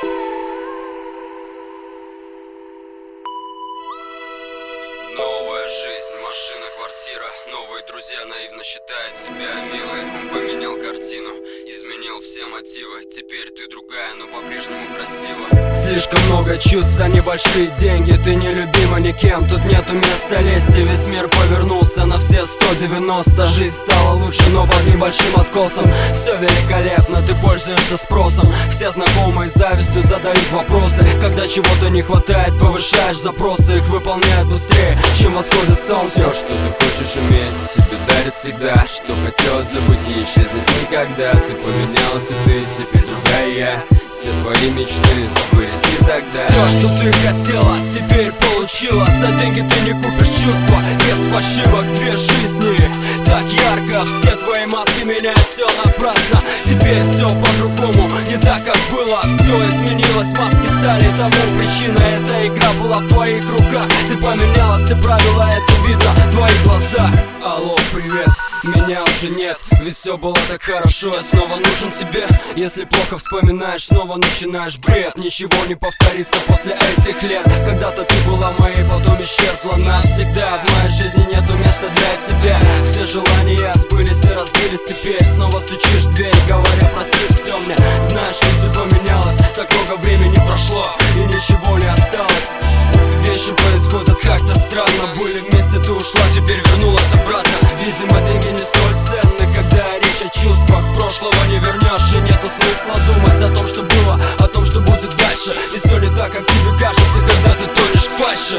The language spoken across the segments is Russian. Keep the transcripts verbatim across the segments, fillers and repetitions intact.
Новая жизнь, машина, квартира. Новые друзья наивно считают себя милой. Он поменял картину, изменил все мотивы. Теперь ты другая, но по-прежнему красива. Слишком много чувств, а небольшие деньги. Ты нелюбима никем, тут нету места лести. Весь мир повернулся на все сто девяносто. Жизнь стала лучше, но под небольшим откосом. Все великолепно, ты пользуешься спросом. Все знакомые завистью задают вопросы. Когда чего-то не хватает, повышаешь запросы. Их выполняют быстрее, чем восходит солнце. Все, что ты хочешь иметь, себе дарит всегда. Что хотелось забыть, не исчезнет никогда. Ты поменялась, и ты теперь другая. Все твои мечты сбылись и тогда. Все, что ты хотела, теперь получила. За деньги ты не купишь чувства, без фальшивок две жизни. Так ярко, все твои маски меняют все напрасно. Теперь все по-другому, не так как было. Все изменилось, маски стали тому причиной. Эта игра была в твоих руках. Ты поменяла все правила, это видно в твоих глазах. Алло, привет, меня уже нет, ведь все было так хорошо. Я снова нужен тебе. Если плохо вспоминаешь, снова начинаешь бред. Ничего не повторится после этих лет. Когда-то ты была моей, потом исчезла навсегда. В моей жизни нету места для тебя. Все желания сбылись и разбились. Теперь снова стучишь в дверь, говоря прости, все мне. Знаешь, что все поменялось, так много времени прошло и ничего не осталось. Вещи происходят как-то странно. Были вместе, ты ушла, теперь вернулась обратно. Видимо, деньги не столь ценны, когда речь о чувствах. Прошлого не вернешь, и нету смысла думать о том, что было, о том, что будет дальше. Ведь все не так, как тебе кажется, когда ты тонешь в фальши.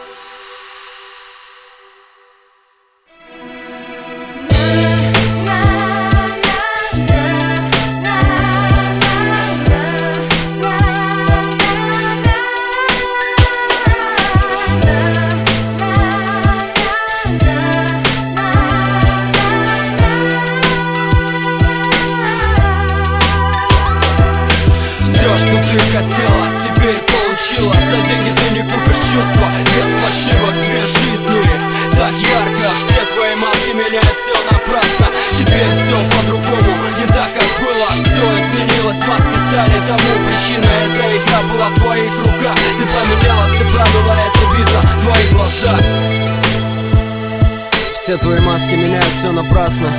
Все, что ты хотела, теперь получила. За деньги ты не купишь чувства, без фальшивок две жизни. Так ярко, все твои маски меняют все напрасно. Теперь все по-другому, не так как было. Все изменилось, маски стали тому причиной. Эта игра была в твоих руках. Ты поменяла все правила, это видно в твоих глазах. Все твои маски меняют все напрасно.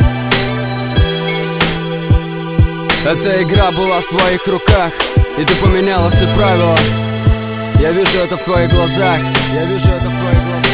Эта игра была в твоих руках, и ты поменяла все правила. Я вижу это в твоих глазах. Я вижу это в твоих глазах.